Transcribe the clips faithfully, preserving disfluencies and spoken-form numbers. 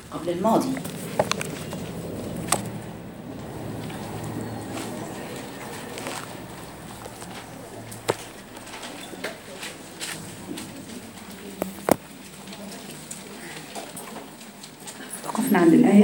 قبل الماضي. وقفنا عند الآية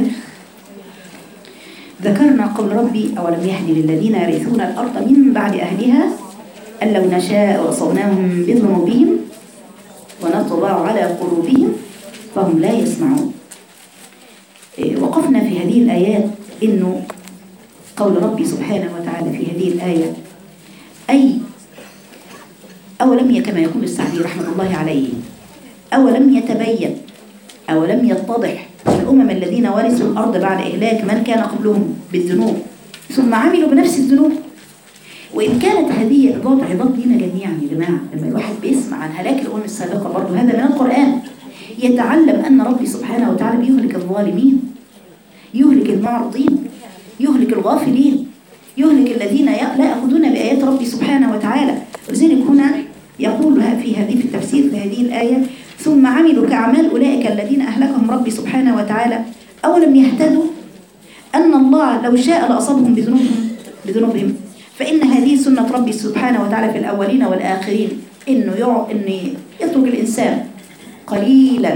ذكرنا قول ربي أولم يهدي للذين يرثون الأرض من بعد أهلها أن لو نشاء وصوناهم بذنوبهم ونطبع على قلوبهم فهم لا يسمعون. وقفنا في هذه الآيات إنه قول ربي سبحانه وتعالى في هذه الآية أي أولم كما يقول السعدي رحمة الله عليه أولم يتبين أولم يتضح الأمم الذين ورثوا الأرض بعد إهلاك من كان قبلهم بالذنوب ثم عملوا بنفس الذنوب. وإن كانت هذه إضافة عظات لنا جميعا يا جماعة، لما الواحد بيسمع عن هلاك الأمم السابقة برضه هذا من القرآن يتعلم أن ربي سبحانه وتعالى بيهلك الظالمين، يهلك المعرضين، يهلك الغافلين، يهلك الذين لا يأخذون بآيات ربي سبحانه وتعالى. ولذلك هنا يقول في هذه في التفسير في هذه الآية ثم عملوا كأعمال أولئك الذين أهلكهم ربي سبحانه وتعالى أولم يهتدوا أن الله لو شاء لأصابهم بذنوبهم بذنوبهم فإن هذه سنة ربي سبحانه وتعالى في الأولين والآخرين إنه يع... إن يترك الإنسان قليلا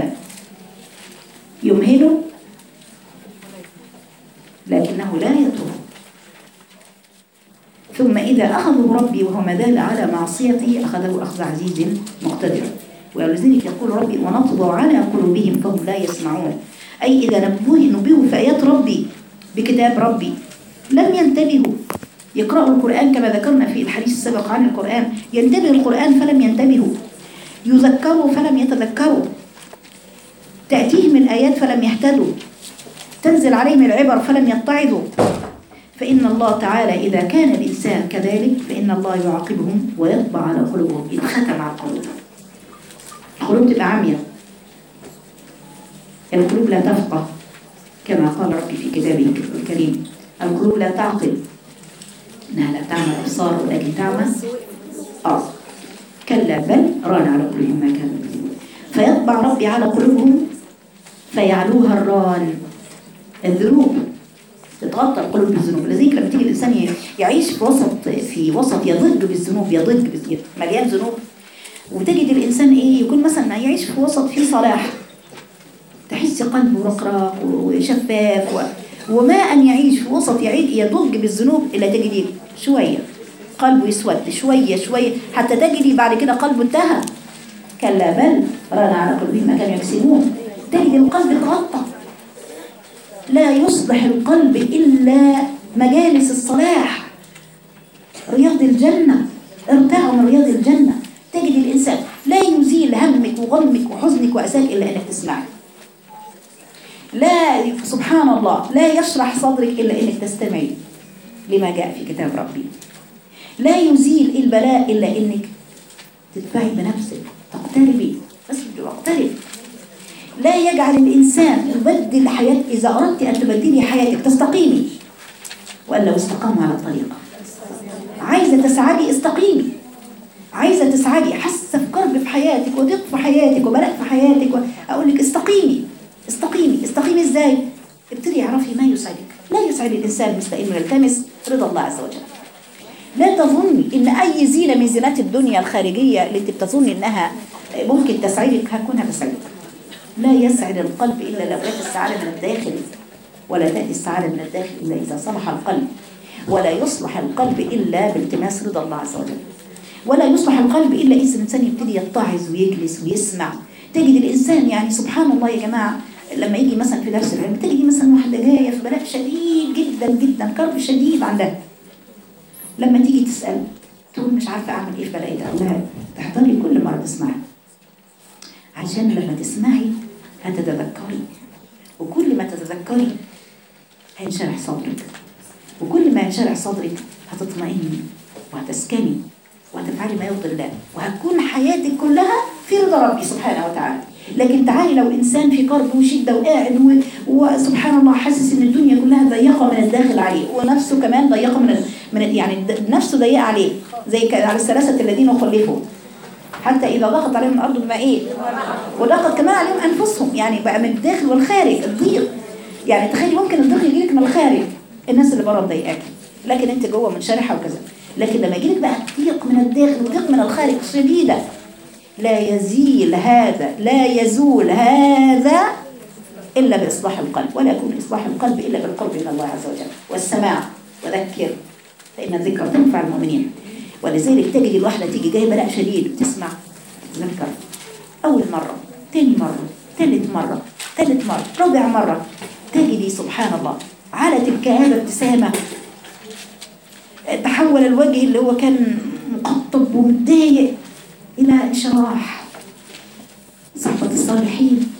يمهله لكنه لا يترك، ثم إذا أخذه ربي وهو مازال على معصيته أخذه أخذ عزيز مقتدر. ولذلك يقول ربي ونطبع على قلوبهم فهم لا يسمعون، أي إذا نبهوا نبهوا في آيات ربي بكتاب ربي لم ينتبهوا يقرأوا القرآن كما ذكرنا في الحديث السابق عن القرآن، ينتبه القرآن فلم ينتبهوا، يذكروا فلم يتذكروا، تأتيهم الآيات فلم يهتدوا، تنزل عليهم العبر فلم يتعظوا. فإن الله تعالى إذا كان الإنسان كذلك فإن الله يعاقبهم ويطبع على قلوبهم، يتختم على القلوب، القلوب تبقى عمية، القلوب لا تفقه كما قال ربي في كتابه الكريم القلوب لا تعقل إنها لا تعمل أبصار ولكن تعمل آه كلا بل ران على قلوبهم ما كانوا يكذبون. فيطبع ربي على قلوبهم فيعلوها الران، الذنوب تتغطى القلوب بالذنوب. لذلك لما تيجي الإنسان يعيش في وسط في وسط يضج بالذنوب، يضج مليان ذنوب، وتجد الإنسان إيه يكون مثلا يعيش في وسط فيه صلاح تحس قلبه رقراق وشفاف و... وما أن يعيش في وسط يعيد يضج بالذنوب إلا تجدي شوية قلبه يسود شوية شوية حتى تجدي بعد كده قلبه انتهى. كلا بل ران على قلوبهم ما كانوا يكسبون. تجد القلب اتغطى، لا يصلح القلب إلا مجالس الصلاح، رياض الجنة، ارتعوا من رياض الجنة. تجد الإنسان لا يزيل همك وغمك وحزنك وأساك إلا أنك تسمعي، لا سبحان الله لا يشرح صدرك إلا أنك تستمعي لما جاء في كتاب ربي، لا يزيل البلاء إلا أنك تدفعي بنفسك تقتربي، بس اقترب. لا يجعل الإنسان يبدل حياته، إذا أردت أن تبدلي حياتك تستقيمي، وأن لو استقام على الطريقة عايزة تسعدي استقيمي، عايزة تسعدي حاسة في كرب في حياتك وضيق في حياتك وبلاء في حياتك و... أقول لك استقيمي استقيمي استقيمي. إزاي؟ ابتدي اعرفي ما يسعدك. لا يسعد الإنسان مستقيم يلتمس رضا الله عز وجل. لا تظني إن أي زينة من زينات الدنيا الخارجية اللي انت بتظني إنها ممكن تسعدك هتكونها تسعدك. لا يسعد القلب إلا لو جاءت السعادة من الداخل، ولا تأتي السعادة من الداخل إلا إذا صلح القلب، ولا يصلح القلب إلا بالتماس رضا الله عز وجل، ولا يصلح القلب إلا إذا الإنسان يبتدي يتعظ ويجلس ويسمع. تجد الإنسان يعني سبحان الله يا جماعة لما يجي مثلا في درس العلم تجدي مثلا واحدة جاية في بلاء شديد جدا جدا، كرب شديد عندها، لما تيجي تسأل تقول مش عارفة أعمل إيه في بلاء ده، أقول لها تحضري كل مرة تسمعي، عشان لما تسمعي هتتذكري، وكل ما تتذكري هينشرح صدرك، وكل ما ينشرح صدرك هتطمئني وهتسكني وهتفعلي ما يرضي الله، وهتكون حياتك كلها في رضا ربي سبحانه وتعالى. لكن تعالي لو إنسان في كرب وشدة وقاعد وسبحان الله حاسس إن الدنيا كلها ضيقة من الداخل عليه، ونفسه كمان ضيقة من من يعني نفسه ضيقة عليه، زي على الثلاثة الذين خلفوا حتى إذا ضاقت عليهم الأرض بما إيه وضاقت كمان عليهم أنفسهم، يعني بقى من الداخل والخارج الضيق. يعني تخيلي ممكن الضيق يجيلك من الخارج، الناس اللي بره مضايقاكي لكن انت جوه منشرحه وكذا، لكن لما يجيلك بقى الضيق من الداخل وضيق من الخارج شديده، لا يزيل هذا لا يزول هذا إلا بإصلاح القلب، ولا يكون إصلاح القلب إلا بالقرب من الله عز وجل والسماع. وذكر فإن الذكر تنفع المؤمنين. ولذلك تجد الواحدة تيجي جاية بلاء شديد وتسمع تتذكر أول مرة، تاني مرة، ثالث مرة، ثالث مرة، رابع مرة، تجدي سبحان الله علت الكآبة ابتسامة، تحول الوجه اللي هو كان مقطب ومتضايق إلى انشراح. صحبة الصالحين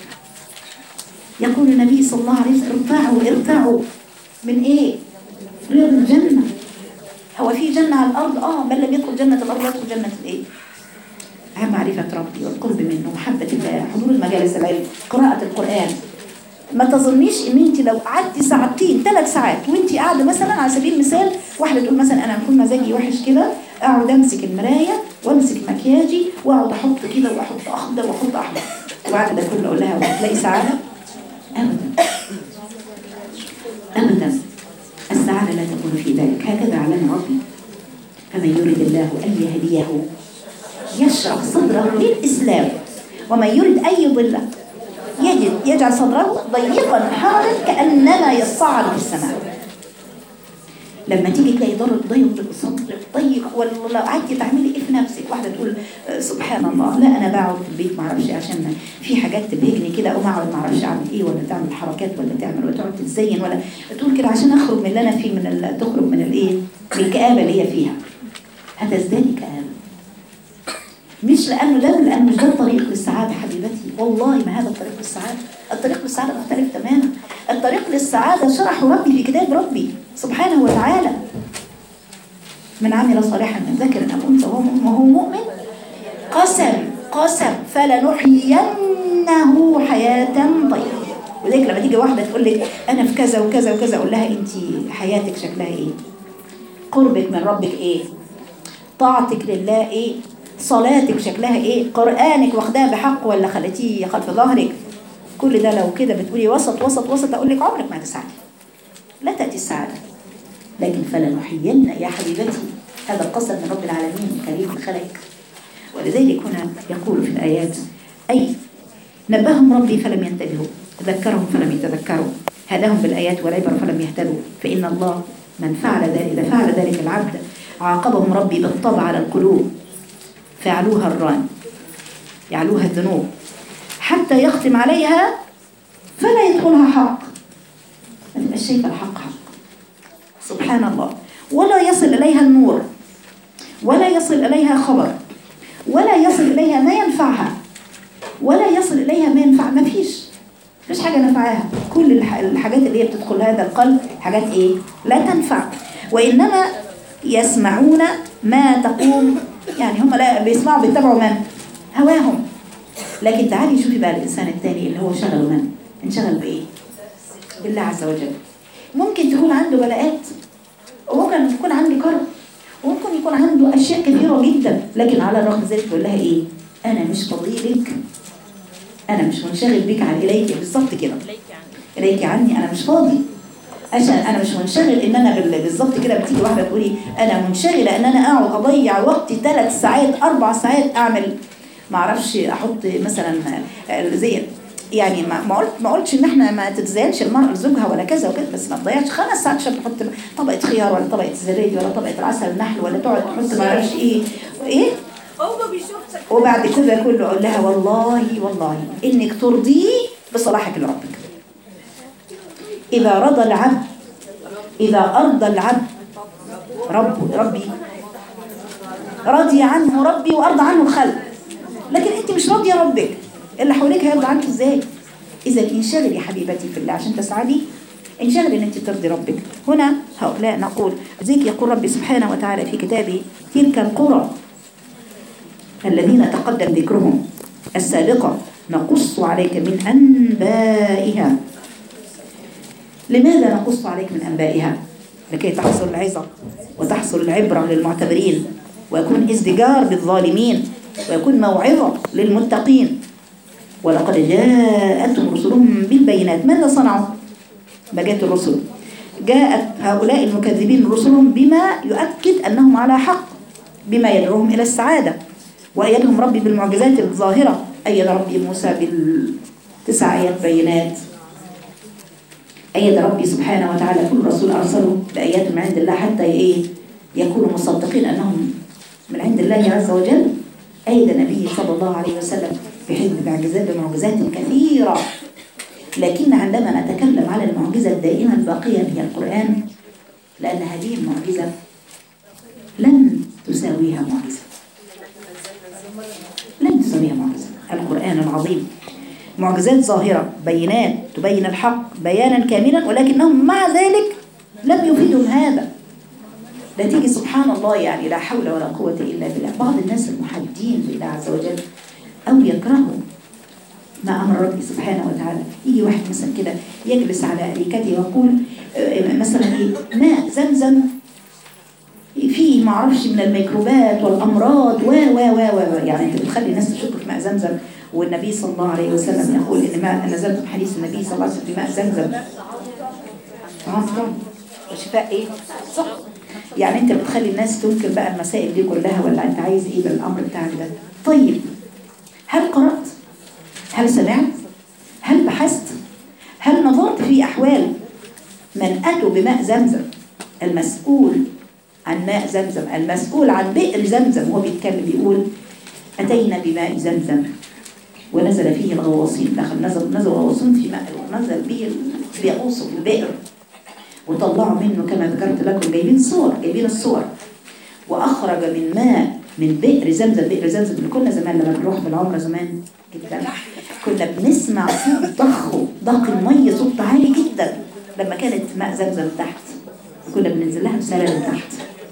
يقول النبي صلى الله عليه وسلم ارتعوا ارتعوا من ايه؟ رياض الجنة. هو في جنة على الأرض؟ اه بل لم يدخل جنة الأرض يدخل جنة الايه؟ معرفة ربي والقرب منه ومحبة الله، حضور المجالس العلم، قراءة القرآن. ما تظنيش ان انت لو قعدتي ساعتين ثلاث ساعات وانت قاعده مثلا على سبيل المثال، واحده تقول مثلا انا بكون مزاجي وحش كده اقعد امسك المرايه وامسك مكياجي واقعد احط كده واحط اخضر واحط احمر، وبعد ده كله اقول لها وتلاقي سعاده؟ ابدا ابدا، السعاده لا تكون في ذلك. هكذا علمنا ربي فمن يريد الله ان يهديه يشرح صدره للاسلام ومن يريد ان يضله يجد يجعل صدره ضيقا حارا كأنما يصعد في السماء. لما تيجي تلاقي ضرب ضيق صدرك ضيق، ولا لو قعدتي تعملي ايه في نفسك، واحده تقول سبحان الله لا انا بقعد في البيت ما اعرفش عشان في حاجات تبهجني كده، او ما اقعد ما اعرفش اعمل ايه، ولا تعمل حركات ولا تعمل ولا تقعد تتزين ولا تقول كده عشان اخرج من اللي انا فيه، من تخرج من الايه من الكآبه اللي هي فيها، هتزدادي كآبه. مش لأنه لا لأنه مش ده الطريق للسعادة حبيبتي، والله ما هذا الطريق للسعادة. الطريق للسعادة مختلف تماما. الطريق للسعادة شرحه ربي في كتاب ربي سبحانه وتعالى. من عمل صالحا من ذكر أو أنثى وهو مؤمن قسم قسم فلنحيينه حياة طيبة. ولذلك لما تيجي واحدة تقول لك أنا في كذا وكذا وكذا، أقول لها أنت حياتك شكلها إيه؟ قربك من ربك إيه؟ طاعتك لله إيه؟ صلاتك شكلها ايه؟ قرآنك واخداها بحق ولا خلتيه خلف ظهرك؟ كل ده لو كده بتقولي وسط وسط وسط، اقول لك عمرك ما هتسعدي، لا تأتي السعادة. لكن فلنحيين يا حبيبتي، هذا القسم من رب العالمين الكريم الخلق. ولذلك هنا يقول في الآيات أي نبههم ربي فلم ينتبهوا، ذكرهم فلم يتذكروا، هداهم بالآيات والعبر فلم يهتدوا، فإن الله من فعل ذلك إذا فعل ذلك العبد عاقبهم ربي بالطبع على القلوب فيعلوها الران، يعلوها الذنوب حتى يختم عليها فلا يدخلها حق، ما تبقاش شايفه الحق حق سبحان الله، ولا يصل إليها النور، ولا يصل إليها خبر، ولا يصل إليها ما ينفعها، ولا يصل إليها ما ينفع، ما فيش فيش حاجة نفعها. كل الحاجات اللي هي بتدخل هذا القلب حاجات إيه؟ لا تنفع. وإنما يسمعون ما تقوم، يعني هم لا بيسمعوا بيتبعوا من؟ هواهم. لكن تعالي شوفي بقى الإنسان الثاني اللي هو شغل من؟ انشغل بإيه؟ بالله عز وجل. ممكن تكون عنده بلاءات، وممكن يكون عنده كرب، وممكن يكون عنده أشياء كثيرة جدا، لكن على الرغم من ذلك يقول لها إيه؟ أنا مش فضيلك، أنا مش منشغل بك عن إليك، بالظبط كده إليك عني، أنا مش فاضي عشان أنا مش منشغل إن أنا بالظبط كده. بتيجي واحدة تقولي أنا منشغلة إن أنا أقعد أضيع وقتي ثلاث ساعات أربع ساعات أعمل ما أعرفش أحط مثلا زي يعني ما ما قلت ما قلتش إن إحنا ما تتزايدش المرأة لزوجها ولا كذا وكذا، بس ما تضيعش خمس ساعات عشان تحط طبقة خيار ولا طبقة زبادي ولا طبقة العسل النحل، ولا تقعد تحط ما أعرفش إيه إيه وبعد كده كله أقول لها والله والله إنك ترضيه بصلاحك لربك. إذا رضى العبد إذا أرضى العبد رب ربي رضي عنه ربي وأرضى عنه الخلق. لكن أنت مش راضية ربك، اللي حواليك هيرضى عنك إزاي؟ إذا انشغل يا حبيبتي في الله عشان تسعدي، انشغل إن أنت ترضي ربك. هنا هؤلاء نقول ذيك يقول ربي سبحانه وتعالى في كتابه تلك القرى الذين تقدم ذكرهم السابقة نقص عليك من أنبائها. لماذا نقص عليك من أنبائها؟ لكي تحصل العظة وتحصل العبرة للمعتبرين، ويكون ازدجار بالظالمين ويكون موعظة للمتقين. ولقد جاءتهم رسلهم بالبينات. ماذا صنعوا؟ ما جاءت الرسل، جاءت هؤلاء المكذبين رسلهم بما يؤكد أنهم على حق، بما يدعوهم إلى السعادة. وأيدهم ربي بالمعجزات الظاهرة، أيد ربي موسى بالتسع آيات بينات، أيد ربي سبحانه وتعالى كل رسول أرسله بآيات من عند الله حتى إيه يكونوا مصدقين أنهم من عند الله عز وجل. أيد النبي صلى الله عليه وسلم بحزب معجزات بمعجزات كثيرة. لكن عندما نتكلم على المعجزة الدائمة الباقية هي القرآن، لأن هذه المعجزة لن تساويها معجزة، لن تساويها معجزة. القرآن العظيم معجزات ظاهرة بينات تبين الحق بيانا كاملا، ولكنهم مع ذلك لم يفيدهم هذا. نتيجة سبحان الله يعني لا حول ولا قوة إلا بالله. بعض الناس المحدين بالله عز وجل أو يكرهوا ما أمر ربي سبحانه وتعالى. يجي واحد مثلا كده يجلس على أريكته ويقول مثلا إيه ماء زمزم فيه معرفش من الميكروبات والأمراض و و و و يعني أنت بتخلي الناس تشك في ماء زمزم. والنبي صلى الله عليه وسلم يقول إن ماء نزلت حديث النبي صلى الله عليه وسلم في ماء زمزم وشفاء إيه صح. يعني أنت بتخلي الناس تنكر بقى المسائل دي كلها، ولا أنت عايز إيه بالأمر بتاعك ده؟ طيب هل قرأت؟ هل سمعت؟ هل بحثت؟ هل نظرت في أحوال من أتوا بماء زمزم؟ المسؤول عن ماء زمزم، المسؤول عن بئر زمزم، هو بيتكلم بيقول أتينا بماء زمزم ونزل فيه الغواصين. دخل نزل نزل غواصين في ماء، نزل به بيغوصوا في البئر وطلعوا منه كما ذكرت لكم، جايبين صور جايبين الصور، وأخرج من ماء من بئر زمزم. بئر زمزم اللي كنا زمان لما بنروح في العمرة زمان جدا كنا بنسمع صوت ضخ ضخ المية، صوت عالي جدا لما كانت ماء زمزم تحت، كنا بننزل لها بسلالم تحت.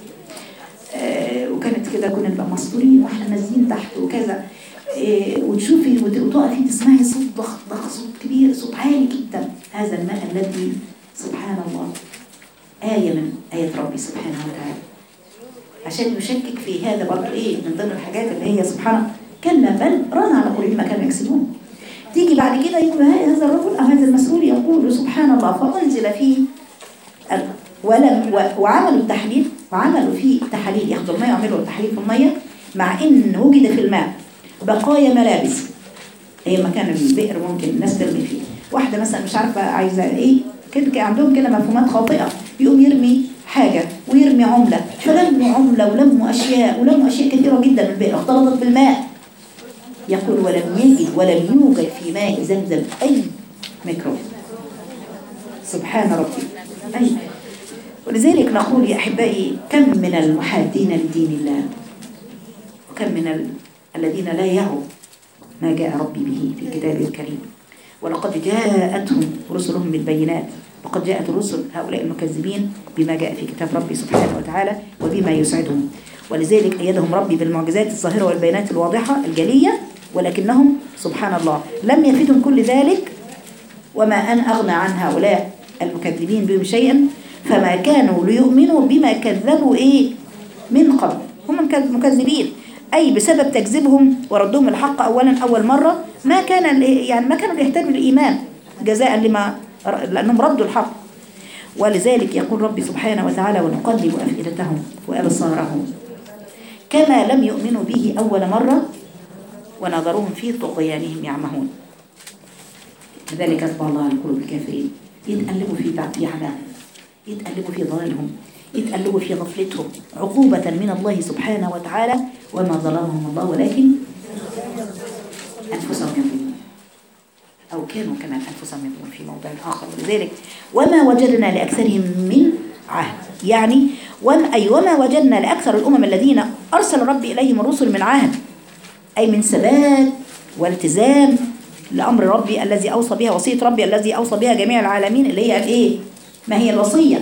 آه وكانت كده كنا نبقى مسطورين واحنا نازلين تحت وكذا. آه وتشوفي وتقفي تسمعي صوت ضخ ضخ صوت كبير صوت عالي جدا. هذا الماء الذي سبحان الله آية من آيات ربي سبحانه وتعالى. عشان يشكك في هذا برضه إيه من ضمن الحاجات اللي هي سبحانه كلا بل ران على قلوبهم ما كانوا يكسبون. تيجي بعد كده يقول هذا الرجل أو هذا المسؤول يقول سبحان الله فأنزل فيه ولم وعملوا التحليل وعملوا فيه تحاليل، ياخدوا الماء ويعملوا التحليل في المية، مع إن وجد في الماء بقايا ملابس. أي مكان البئر ممكن الناس ترمي فيه، واحدة مثلا مش عارفة عايزة إيه كده، عندهم كده مفهومات خاطئة، يقوم يرمي حاجة ويرمي عملة، فلموا عملة ولموا أشياء ولموا أشياء كثيرة جدا من البئر اختلطت بالماء. يقول ولم يجد ولم يوجد في ماء زمزم أي ميكروب. سبحان ربي. أي ولذلك نقول يا أحبائي كم من المحادين لدين الله، وكم من ال... الذين لا يعوا ما جاء ربي به في كتابه الكريم. ولقد جاءتهم رسلهم بالبينات، وقد جاءت الرسل هؤلاء المكذبين بما جاء في كتاب ربي سبحانه وتعالى وبما يسعدهم. ولذلك أيدهم ربي بالمعجزات الظاهرة والبينات الواضحة الجلية، ولكنهم سبحان الله لم يفيدهم كل ذلك. وما أن أغنى عن هؤلاء المكذبين بهم شيئا، فما كانوا ليؤمنوا بما كذبوا إيه من قبل. هم مكذبين أي بسبب تكذيبهم وردهم الحق أولا أول مرة، ما كان يعني ما كانوا يحتاجوا للإيمان جزاء لما لأنهم ردوا الحق. ولذلك يقول ربي سبحانه وتعالى ونقلب أفئدتهم وأبصارهم كما لم يؤمنوا به أول مرة ونظرهم في طغيانهم يعمهون. لذلك أطبع الله على قلوب الكافرين، يتقلبوا في عماهم، يتقلبوا في ضلالهم، يتقلبوا في غفلتهم عقوبة من الله سبحانه وتعالى. وما ظلمهم الله ولكن أنفسهم يظلمون، أو كانوا كمان أنفسهم يظلمون في موضع آخر. ولذلك وما وجدنا لأكثرهم من عهد، يعني وما, أي وما وجدنا لأكثر الأمم الذين أرسل ربي إليهم الرسل من عهد، أي من ثبات والتزام لأمر ربي الذي أوصى بها، وصية ربي الذي أوصى بها جميع العالمين، اللي هي الإيه؟ ما هي الوصية؟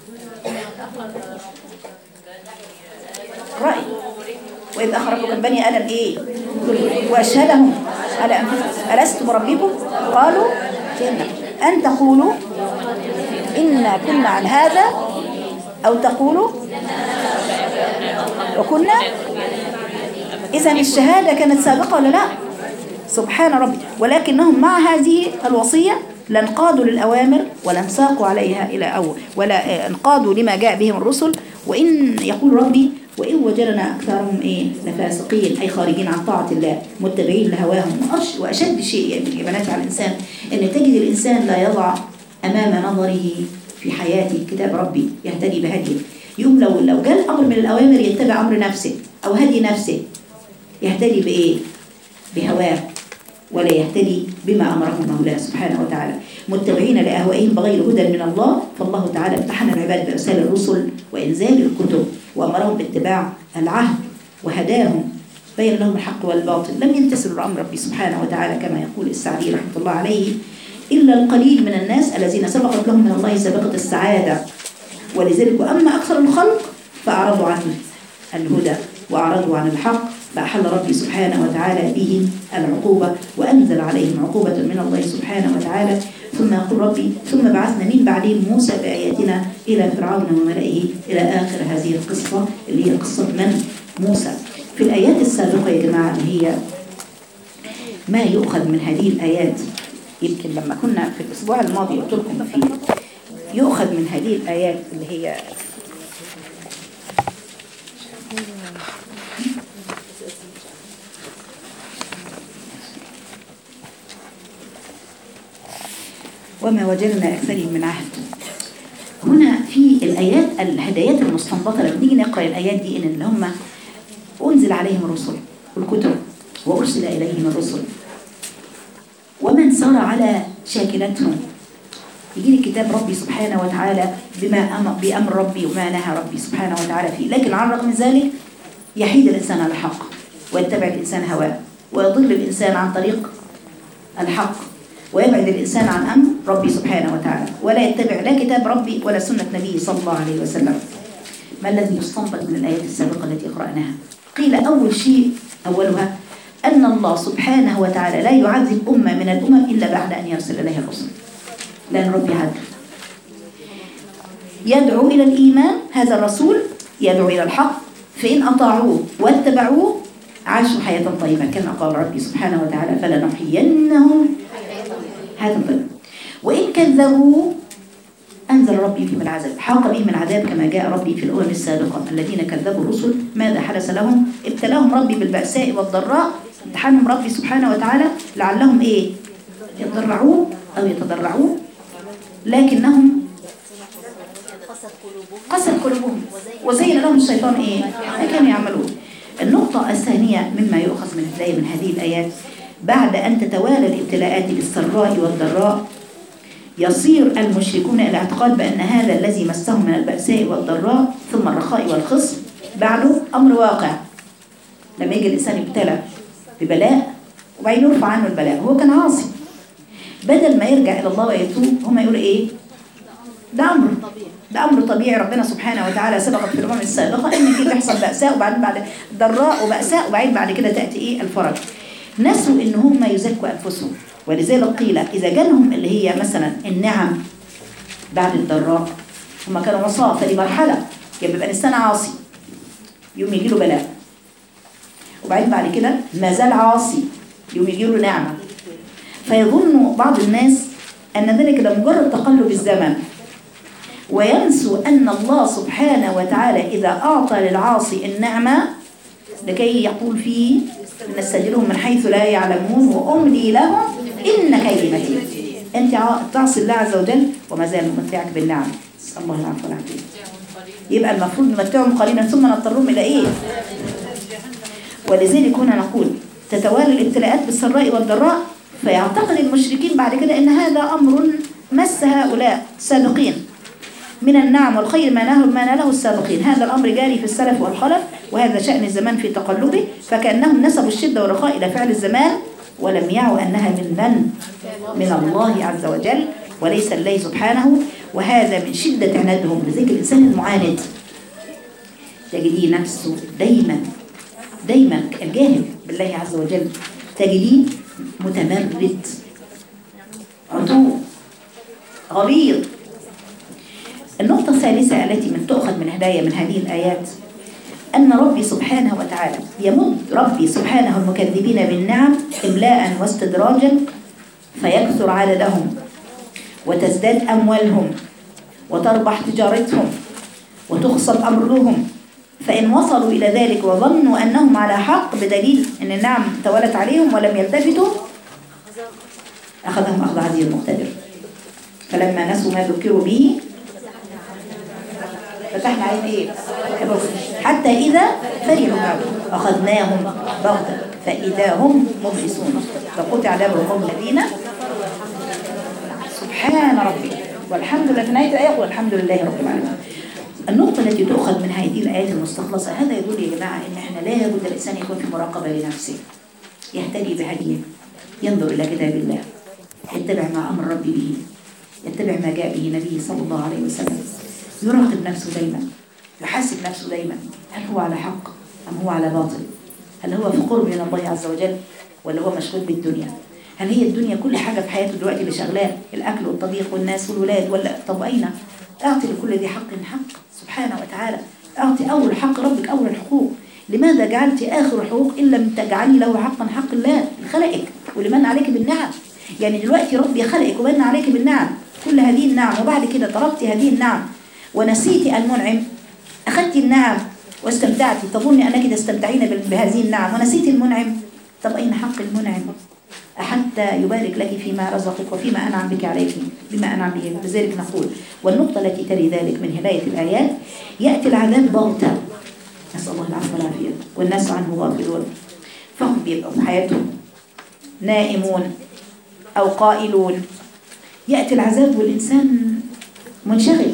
رأي. وإذ أخرجوا من بني آدم إيه؟ وأشهدهم على أنفسهم ألست بربكم؟ قالوا كنا. أن تقولوا إنا كنا عن هذا، أو تقولوا وكنا إذن الشهادة كانت سابقة ولا لا؟ سبحان ربي. ولكنهم مع هذه الوصية لا انقادوا للأوامر ولا انساقوا عليها إلى أول ولا انقادوا لما جاء بهم الرسل. وإن يقول ربي وإن وجدنا أكثرهم إيه لفاسقين، أي خارجين عن طاعة الله متبعين لهواهم. وأشد شيء من الإبانات على الإنسان أن تجد الإنسان لا يضع أمام نظره في حياته كتاب ربي يهتدي بهديه. يوم لو لو جاء الأمر من الأوامر يتبع أمر نفسه أو هدي نفسه، يهتدي بإيه؟ بهواه، ولا يهتدي بما أمره المولى سبحانه وتعالى، متبعين لأهوائهم بغير هدى من الله. فالله تعالى امتحن العباد بإرسال الرسل وإنزال الكتب وأمرهم باتباع العهد وهداهم، بين لهم الحق والباطل، لم ينتسروا لأمر ربي سبحانه وتعالى كما يقول السعدي رحمة الله عليه: إلا القليل من الناس الذين سبقت لهم من الله سابقة السعادة. ولذلك أما أكثر الخلق فأعرضوا عن الهدى وأعرضوا عن الحق، فأحل ربي سبحانه وتعالى بهم العقوبة وأنزل عليهم عقوبة من الله سبحانه وتعالى. ثم يقول ربي: ثم بعثنا من بعدهم موسى بآياتنا إلى فرعون وملئه، إلى آخر هذه القصة اللي هي قصة من؟ موسى. في الآيات السابقة يا جماعة اللي هي ما يؤخذ من هذه الآيات، يمكن لما كنا في الأسبوع الماضي قلت لكم فيه يؤخذ من هذه الآيات اللي هي وما وجدنا أكثرهم من عهد. هنا في الآيات الهدايات المستنبطة لما نيجي نقرأ الآيات دي إن اللي هم أنزل عليهم الرسل والكتب وأرسل إليهم الرسل ومن سار على شاكلتهم، يجي لي كتاب ربي سبحانه وتعالى بما أمر بأمر ربي وما نهى ربي سبحانه وتعالى فيه، لكن على الرغم من ذلك يحيد الإنسان على الحق ويتبع الإنسان هواه ويضل الإنسان عن طريق الحق ويبعد الإنسان عن أمر ربي سبحانه وتعالى، ولا يتبع لا كتاب ربي ولا سنة نبيه صلى الله عليه وسلم. ما الذي يستنبط من الآيات السابقة التي قرأناها؟ قيل أول شيء أولها أن الله سبحانه وتعالى لا يعذب أمة من الأمم إلا بعد أن يرسل إليها الرسل، لأن ربي عدل يدعو إلى الإيمان. هذا الرسول يدعو إلى الحق، فإن أطاعوه واتبعوه عاشوا حياة طيبة كما قال ربي سبحانه وتعالى: فلنحيينهم حياة طيبة. وإن كذبوا أنزل ربي فيهم العذاب، حاق بهم العذاب كما جاء ربي في الأمم السابقة. الذين كذبوا الرسل ماذا حدث لهم؟ ابتلاهم ربي بالبأساء والضراء، امتحانهم ربي سبحانه وتعالى لعلهم إيه؟ يتضرعون أو يتضرعون، لكنهم قست قلوبهم وزين لهم الشيطان إيه؟ ما كانوا يعملون. النقطة الثانية مما يؤخذ من الآية من هذه الآيات: بعد أن تتوالى الابتلاءات بالسراء والضراء يصير المشركون إلى اعتقاد بأن هذا الذي مسهم من البأساء والضراء ثم الرخاء والخصب بعده أمر واقع. لما يجي الإنسان يبتلى ببلاء وبعدين يرفع عنه البلاء، هو كان عاصي، بدل ما يرجع إلى الله ويتوب هم يقولوا إيه؟ ده أمر ده أمر طبيعي، ربنا سبحانه وتعالى سبقت في الأمم السابقة إن كده يحصل بأساء وبعدين بعد ضراء وبأساء وبعدين بعد كده تأتي إيه؟ الفرج. نسوا إن هم يزكوا أنفسهم، ولذلك قيل إذا جالهم اللي هي مثلا النعم بعد الضراء، هم كانوا عصاة فدي مرحلة، يبقى يبقى الإنسان عاصي يوم يجي له بلاء، وبعدين بعد كده ما زال عاصي يوم يجي له نعمة، فيظن بعض الناس أن ذلك ده مجرد تقلب الزمن، وينسوا أن الله سبحانه وتعالى إذا أعطى للعاصي النعمة لكي يقول فيه نستجرهم من حيث لا يعلمون وأملي لهم إن كيدي متين. أنت تعصي الله عز وجل وما زال ممتعك بالنعم، نسأل الله العفو والعافية. يبقى المفروض نمتعهم قليلا ثم نضطرهم إلى إيه؟ ولذلك هنا نقول تتوالى الابتلاءات بالسراء والضراء، فيعتقد المشركين بعد كده أن هذا أمر مس هؤلاء السابقين من النعم والخير ما ناله ما ناله السابقين. هذا الأمر جاري في السلف والخلف، وهذا شأن الزمان في تقلبه، فكأنهم نسبوا الشدة والرخاء إلى فعل الزمان ولم يعوا أنها من من؟ من الله عز وجل وليس الله سبحانه. وهذا من شدة عنادهم. لذلك الإنسان المعاند تجديه نفسه دايما دايما الجاهل بالله عز وجل تجديه متمرد عتو غليظ. النقطة الثالثة التي من تؤخذ من هدايا من هذه الآيات أن ربي سبحانه وتعالى يمد ربي سبحانه المكذبين بالنعم إملاء واستدراجا فيكثر عددهم وتزداد أموالهم وتربح تجارتهم وتخصب أمرهم، فإن وصلوا إلى ذلك وظنوا أنهم على حق بدليل أن النعم تولت عليهم ولم يلتفتوا أخذهم أخذ عزيز المقتدر. فلما نسوا ما ذكروا به فتحنا عليهم إيه؟ حتى إذا فرحوا أخذناهم بغتة فإذا هم مبلسون فقطع دابرهم الذين سبحان ربي والحمد لله. في نهاية الآية والحمد لله رب العالمين. النقطة التي تؤخذ من هذه الآيات المستخلصة، هذا يدل يا جماعة إن إحنا لا بد الإنسان يكون في مراقبة لنفسه، يهتدي بهديه، ينظر إلى كتاب الله، يتبع ما أمر ربي به، يتبع ما جاء به نبيه صلى الله عليه وسلم، يراقب نفسه دايما، يحاسب نفسه دايما، هل هو على حق أم هو على باطل؟ هل هو في قرب من الله عز وجل ولا هو مشغول بالدنيا؟ هل هي الدنيا كل حاجة في حياته دلوقتي اللي شغلاه الأكل والطبيخ والناس والولاد، ولا طب أين؟ أعطي لكل ذي حق حق سبحانه وتعالى. أعطي أول حق ربك، أول الحقوق. لماذا جعلت آخر الحقوق إن لم تجعلي له حقا حق الله خلقك ولمن عليك بالنعم؟ يعني دلوقتي ربي خلقك ومن عليك بالنعم، كل هذه النعم، وبعد كده تركت هذه النعم ونسيتي المنعم. أخذت النعم واستمتعتي، تظني أنك تستمتعين بهذه النعم ونسيتي المنعم. طب أين حق المنعم؟ حتى يبارك لك فيما رزقك وفيما أنعم بك عليك بما أنعم به. لذلك نقول والنقطة التي تلي ذلك من هداية الآيات، يأتي العذاب بغتة، نسأل الله العفو والعافية، والناس عنه غافلون، فهم بيبقوا في حياتهم نائمون أو قائلون. يأتي العذاب والإنسان منشغل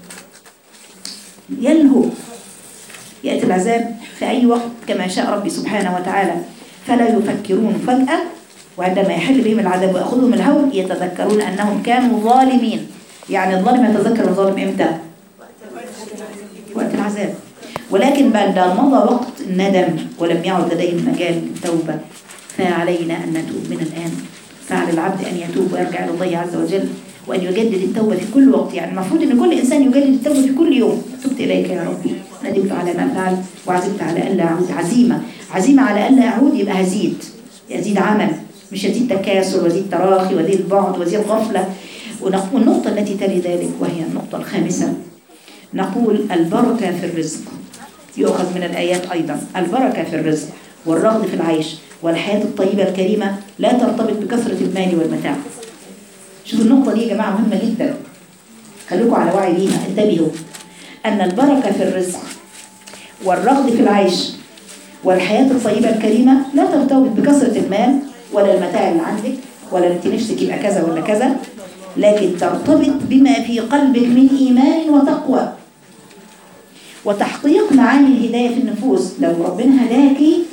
يلهو. يأتي العذاب في أي وقت كما شاء ربي سبحانه وتعالى، فلا يفكرون فجأة، وعندما يحل بهم العذاب ويأخذهم الهول يتذكرون أنهم كانوا ظالمين. يعني الظالم يتذكر الظالم إمتى؟ وقت العذاب. ولكن بعد مضى وقت الندم ولم يعد لديهم مجال للتوبة، فعلينا أن نتوب من الآن. فعلى العبد أن يتوب ويرجع إلى الله عز وجل وأن يجدد التوبة في كل وقت. يعني المفروض أن كل إنسان يجدد التوبة في كل يوم. تبت إليك يا ربي، ندمت على ما فعل وعزمت على ألا أعود. عزيمة عزيمة على ألا أعود، يبقى هزيد يزيد عمل، مش يزيد تكاسل وزيد تراخي وزيد بعد وزيد غفلة. والنقطة التي تلي ذلك وهي النقطة الخامسة، نقول البركة في الرزق. يؤخذ من الآيات أيضا البركة في الرزق والرغد في العيش والحياة الطيبة الكريمة لا ترتبط بكثرة المال والمتاع. شوفوا النقطة دي يا جماعة مهمة جدا، خليكم على وعي بيها، انتبهوا أن البركة في الرزق والرغد في العيش والحياة الطيبة الكريمة لا ترتبط بكثرة المال ولا المتاع اللي عندك، ولا انت نفسك يبقى كذا ولا كذا، لكن ترتبط بما في قلبك من إيمان وتقوى وتحقيق معاني الهداية في النفوس. لو ربنا هداكي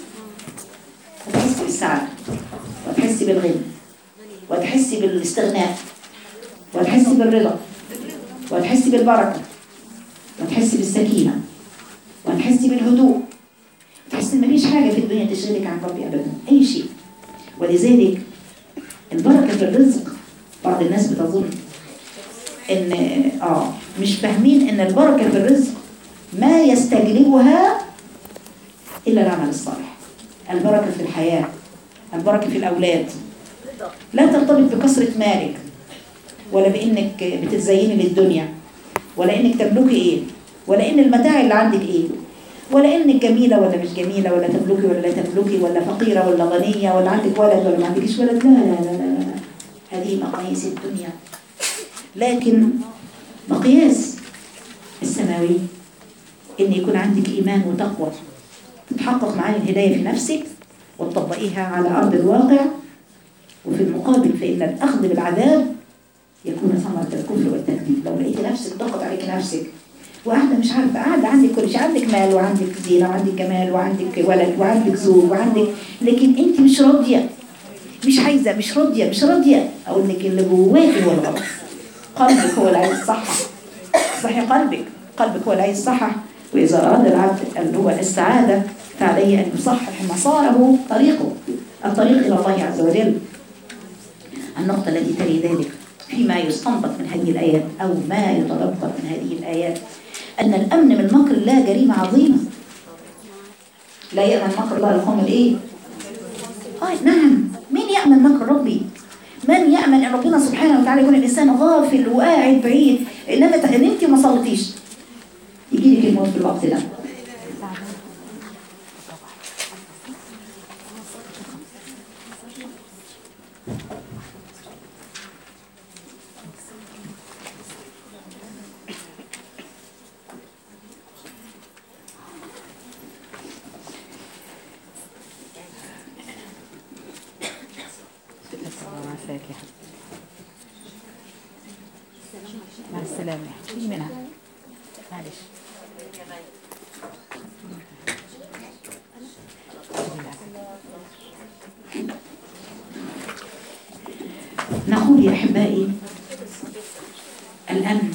هتحسي بالسعادة وتحسي بالغنى وتحسي بالاستغناء وتحسي بالرضا وتحسي بالبركة وتحسي بالسكينة وتحسي بالهدوء، وتحسي ان مفيش حاجة في الدنيا تشغلك عن ربي أبدا، أي شيء. ولذلك البركة في الرزق، بعض الناس بتظن ان اه مش فاهمين ان البركة في الرزق ما يستجلبها إلا العمل الصالح. البركة في الحياة، البركة في الأولاد، لا ترتبط بكثرة مالك ولا بإنك بتتزيني للدنيا ولا إنك تملكي إيه ولا إن المتاع اللي عندك إيه ولا إنك جميلة ولا مش جميلة ولا تملكي ولا لا تملكي ولا فقيرة ولا غنية ولا عندك ولد ولا ما عندكش ولد. لا لا لا لا, لا. هذه مقاييس الدنيا، لكن مقياس السماوي إن يكون عندك إيمان وتقوى تتحقق معاني الهداية في نفسك وتطبقيها على أرض الواقع. وفي المقابل فإن الأخذ بالعذاب يكون ثمرة الكفر والتكذيب. لو لقيت نفسك ضغط عليك نفسك وقاعدة مش عارفة، قاعدة عندك كل شيء، عندك مال وعندك زينة وعندك جمال وعندك ولد وعندك زوج وعندك، لكن أنت مش راضية، مش عايزة، مش راضية مش راضية أقول لك اللي جواكي هو الغلط. قلبك هو اللي عايز يصحح، صحي قلبك، قلبك هو اللي عايز يصحح. وإذا أراد العبد اللي هو السعادة فعليه أن يصحح مساره، طريقه الطريق إلى الله عز وجل. النقطة التي تلي ذلك فيما يستنبط من هذه الآيات أو ما يتربط من هذه الآيات أن الأمن من مكر الله جريمة عظيمة. لا يأمن مكر الله القوم الايه؟ آه نعم. مين يأمن مكر ربي؟ من يأمن ان ربنا سبحانه وتعالى يكون الانسان غافل وقاعد بعيد، انما ان انت ما صليتيش يجي لك الموت في الوقت ده. مع السلامة. في منها معلش. نقول يا أحبائي الأمن.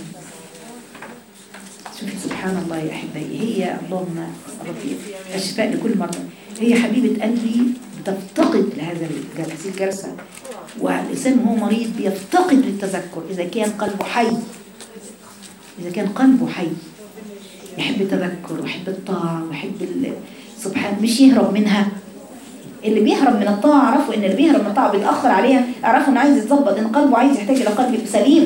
شوفي سبحان الله يا أحبائي، هي اللهم ربي الشفاء لكل مرة. هي حبيبة قلبي بتفتقد لهذا الجلسة الجلسة، والإنسان وهو مريض بيفتقد للتذكر. إذا كان قلبه حي، إذا كان قلبه حي يحب التذكر ويحب الطاعة ويحب سبحان، مش يهرب منها. اللي بيهرب من الطاعة عرفوا إن اللي بيهرب من الطاعة بيتأخر عليها، عرفوا إنه عايز يتظبط، إن قلبه عايز يحتاج إلى قلب سليم.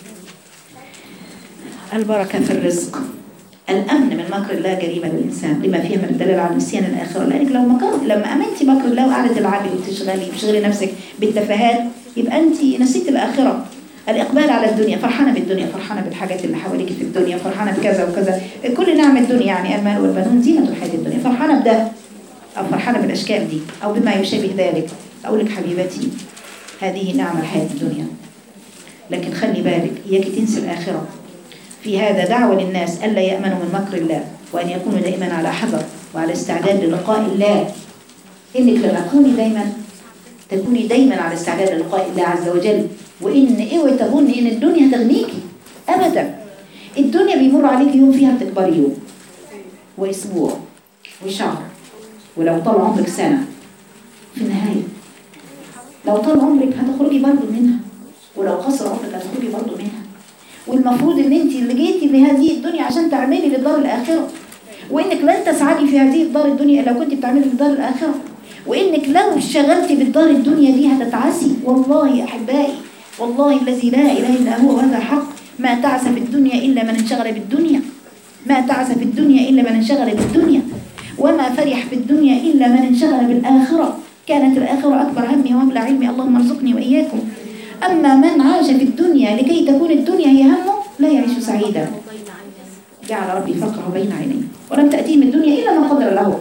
البركة في الرزق. الأمن من مكر الله جريمة للإنسان لما فيها من الدلالة على نسيان الآخرة، لأنك لو مكر لما أمنتي مكر الله وقاعدة تلعبي وتشغلي وتشغلي نفسك بالتفاهات يبقى أنت نسيت الآخرة. الإقبال على الدنيا، فرحانة بالدنيا، فرحانة بالحاجات اللي حواليك في الدنيا، فرحانة بكذا وكذا، كل نعم الدنيا يعني المال والبنون زينة الحياة الدنيا، فرحانة بده أو فرحانة بالأشكال دي أو بما يشابه ذلك. أقول لك حبيبتي هذه نعمة الحياة الدنيا، لكن خلي بالك إياك تنسي الآخرة. في هذا دعوة للناس ألا يأمنوا من مكر الله، وأن يكونوا دائما على حذر وعلى استعداد للقاء الله. إنك لما تكوني دائما تكوني دائما على استعداد للقاء الله عز وجل، وإن اوعي تظني إن الدنيا تغنيكي أبدا. الدنيا بيمر عليك يوم فيها بتكبري يوم وأسبوع وشهر، ولو طال عمرك سنة في النهاية لو طال عمرك هتخرجي برضو منها، ولو قصر عمرك هتخرجي برضو منها. والمفروض ان انت اللي جيتي لهذه الدنيا عشان تعملي للدار الآخرة، وانك لن تسعدي في هذه الدار الدنيا لو كنت بتعملي للدار الآخرة، وانك لو اشتغلتي بالدار الدنيا دي هتتعسي. والله يا احبائي والله الذي لا اله الا هو هذا حق، ما تعس في الدنيا الا من انشغل بالدنيا، ما تعس في الدنيا الا من انشغل بالدنيا، وما فرح في الدنيا الا من انشغل بالآخرة. كانت الآخرة اكبر همي ومبلغ علمي، اللهم ارزقني واياكم. أما من عاش في الدنيا لكي تكون الدنيا هي همه لا يعيش سعيدا. جعل ربي فقره بين عينيه ولم تأتيه من الدنيا إلا ما قدر له.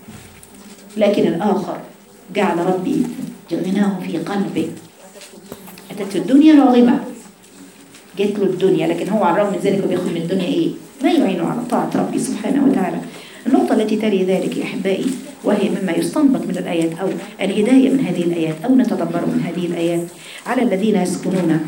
لكن الآخر جعل ربي غناه في قلبه، أتت الدنيا راغمة، جت له الدنيا، لكن هو على الرغم من ذلك بياخذ من الدنيا إيه؟ ما يعينه على طاعة ربي سبحانه وتعالى. النقطة التي تلي ذلك يا أحبائي، وهي مما يستنبط من الآيات أو الهداية من هذه الآيات أو نتدبر من هذه الآيات، على الذين يسكنون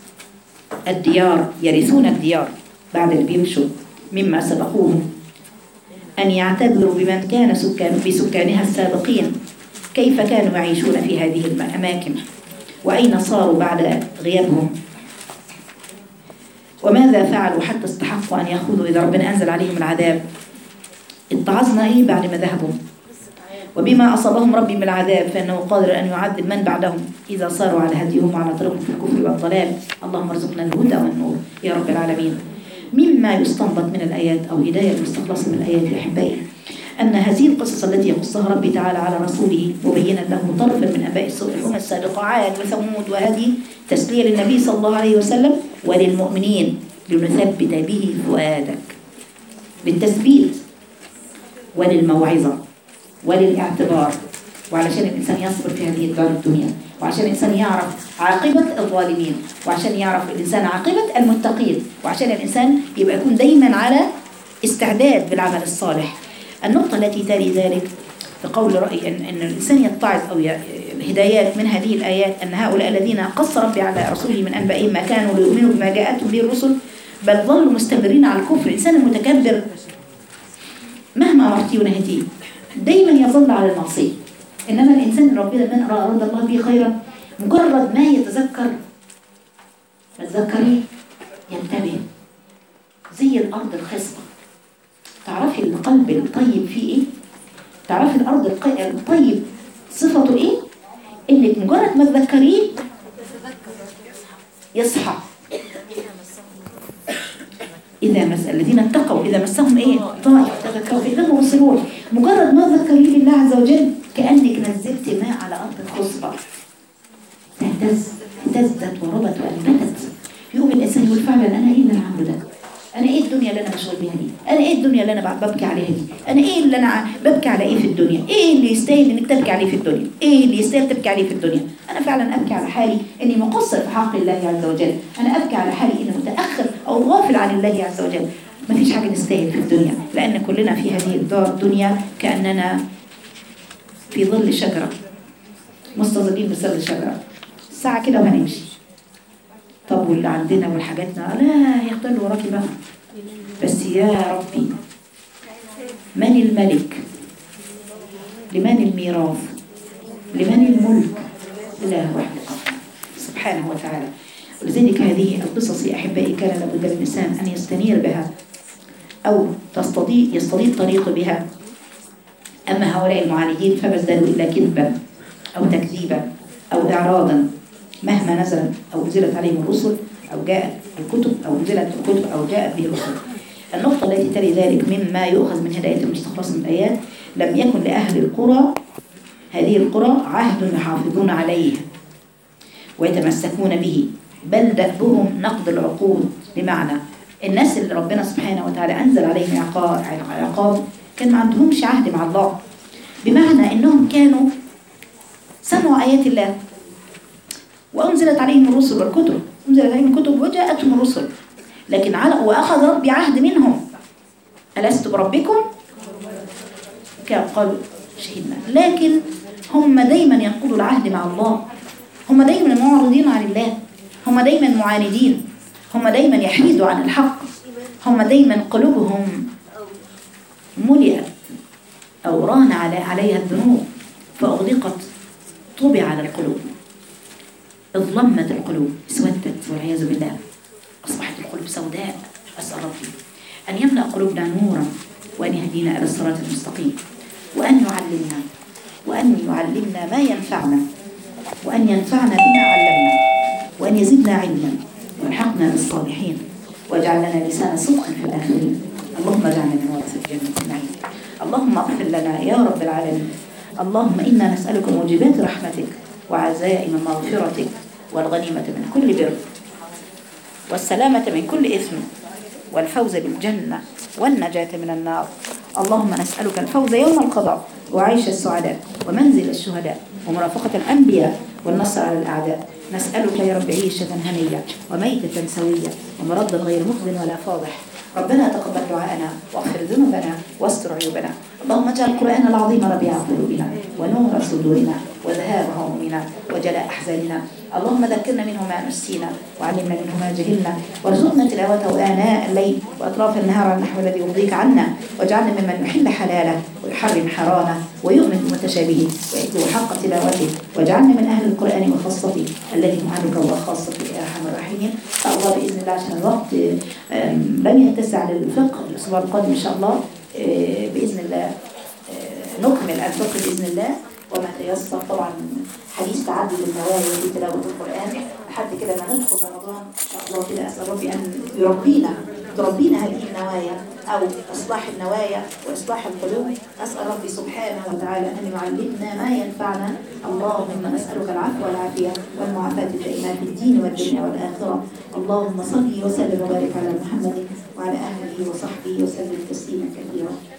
الديار يرثون الديار بعد اللي بيمشوا مما سبقوهم أن يعتبروا بمن كان سكان بسكانها السابقين كيف كانوا يعيشون في هذه الأماكن، وأين صاروا بعد غيابهم، وماذا فعلوا حتى استحقوا أن يأخذوا إذا ربنا أنزل عليهم العذاب. اتعظنا إيه بعد ما ذهبوا، وبما أصابهم ربي من العذاب فإنه قادر أن يعذب من بعدهم إذا صاروا على هديهم وعلى طريقهم في الكفر والضلال. اللهم ارزقنا الهدى والنور يا رب العالمين. مما يستنبط من الآيات أو هداية المستخلصة من الآيات يا أحبائي أن هذه القصص التي يقصها ربي تعالى على رسوله مبينا له طرفا من أنباء الأمم السابقة عاد وثمود، وهذه تسلية للنبي صلى الله عليه وسلم وللمؤمنين لنثبت به فؤادك، للتثبيت وللموعظة وللاعتبار، وعلشان الإنسان يصبر في هذه الدار الدنيا، وعشان الإنسان يعرف عاقبة الظالمين، وعشان يعرف الإنسان عاقبة المتقين، وعشان الإنسان يبقى يكون دايما على استعداد بالعمل الصالح. النقطة التي تلي ذلك بقول رأي أن, أن الإنسان يتعظ أو الهدايات من هذه الآيات أن هؤلاء الذين قص ربي على رسوله من أنبائهم ما كانوا ليؤمنوا بما جاءتهم به الرسل بل ظلوا مستمرين على الكفر. الإنسان المتكبر مهما أمرتيه ونهيتيه دايما يظل على المعصية، إنما الإنسان ربنا من أراد الله به خيرا مجرد ما يتذكر تذكري ينتبه زي الأرض الخصبة. تعرفي القلب الطيب فيه إيه؟ تعرفي الأرض الق- الطيب صفته إيه؟ إنك مجرد ما تذكريه يصحى. إذا مس الذين اتقوا إذا مسهم إيه؟ طائف تذكروا فإذا هم مبصرون. مجرد ما تذكريه لله عز وجل كأنك نزلت ماء على أرض الخصبة تهتز، اهتزت وربت وأنبتت. يقوم الإنسان يقول فعلا أنا إيه اللي أنا عامله ده؟ أنا إيه الدنيا اللي أنا مشغول بيها دي؟ أنا إيه الدنيا اللي أنا ببكي عليها دي؟ أنا إيه اللي أنا ببكي على إيه في الدنيا؟ إيه اللي يستاهل إنك تبكي عليه في الدنيا؟ إيه اللي يستاهل تبكي عليه في الدنيا؟ أنا فعلا أبكي على حالي إني مقصر في حق الله عز وجل. أنا أبكي على حالي إني متأخر أو غافل عن الله عز وجل. ما فيش حاجة نستاهل في الدنيا، لأن كلنا في هذه الدار الدنيا كأننا في ظل شجرة، مستظلين بظل شجرة. ساعة كده وهنمشي. طب واللي عندنا والحاجاتنا لا يختل وراكي بقى. بس يا ربي من الملك؟ لمن الميراث؟ لمن الملك؟ لله وحده سبحانه وتعالى. ولذلك هذه القصص يا أحبائي كان لابد للإنسان أن يستنير بها أو تستضيء يستضيء طريق بها. أما هؤلاء المعاندين فما ازدادوا إلا كذبا أو تكذيبا أو إعراضا مهما نزل أو نزلت عليهم الرسل أو جاءت الكتب أو نزلت الكتب أو جاءت به الرسل. النقطة التي تلي ذلك مما يؤخذ من هداية المستخلص من الآيات لم يكن لأهل القرى هذه القرى عهد يحافظون عليه ويتمسكون به، بل دأبهم نقض العقود. بمعنى الناس اللي ربنا سبحانه وتعالى أنزل عليهم عقاب كان ما عندهمش عهد مع الله، بمعنى أنهم كانوا سمعوا آيات الله وأنزلت عليهم الرسل والكتب، أنزلت عليهم الكتب وجاءتهم الرسل، لكن على وأخذ ربي عهد منهم ألست بربكم؟ قالوا شهدنا. لكن هم دايما ينقضوا العهد مع الله، هم دايما معرضين عن الله، هم دايما معاندين، هم دايما يحيدوا عن الحق، هم دايما قلوبهم ملئت أو ران على عليها الذنوب فأغلقت، طبع على القلوب، اظلمت القلوب، اسودت والعياذ بالله، أصبحت القلوب سوداء. أسأل ربي أن يملأ قلوبنا نورا وأن يهدينا إلى الصراط المستقيم، وأن يعلمنا وأن يعلمنا ما ينفعنا، وأن ينفعنا بما علمنا، وأن يزدنا علما ويلحقنا بالصالحين، واجعل لنا لسان صدق في الآخرين. اللهم اجعلنا من ورثة جنة النعيم. اللهم اغفر لنا يا رب العالمين. اللهم إنا نسألك موجبات رحمتك وعزائم مغفرتك والغنيمة من كل بر والسلامة من كل إثم والفوز بالجنة والنجاة من النار. اللهم نسألك الفوز يوم القضاء وعيش السعداء ومنزل الشهداء ومرافقة الأنبياء والنصر على الأعداء. نسألك يا رب عيشة هنية وميتة سوية ومرضا غير مخزن ولا فاضح. ربنا تقبل دعاءنا واغفر ذنوبنا واستر عيوبنا. اللهم اجعل القرآن العظيم ربيع قلوبنا ونور صدورنا وذهاب همومنا وجلاء أحزاننا. اللهم ذكرنا منه ما نسينا وعلمنا منه ما جهلنا وارزقنا تلاوته آناء الليل وأطراف النهار على النحو الذي يرضيك عنا، واجعلنا ممن يحل حلاله ويحرم حرامه ويؤمن بمتشابهه ويتلو حق تلاوته، واجعلنا من أهل القرآن وخاصته الذي معرك الله خاصته يا أرحم الراحمين. الله بإذن الله عشان الوقت لم يتسع للفقه الأسبوع القادم إن شاء الله بإذن الله نكمل الفقه بإذن الله وما تيسر. طبعا حديث تعدد النوايا في تلاوة القرآن لحد كده ما ندخل رمضان إن شاء الله كده. أسأل ربي أن يربينا تربينا هذه النوايا أو إصلاح النوايا وإصلاح القلوب. أسأل ربي سبحانه وتعالى أن يعلمنا ما ينفعنا. اللهم نسألك العفو والعافية والمعافاة الدائمة في الدين والدنيا والآخرة. اللهم صل وسلم وبارك على محمد وعلى أهله وصحبه وسلم تسليما كثيرا.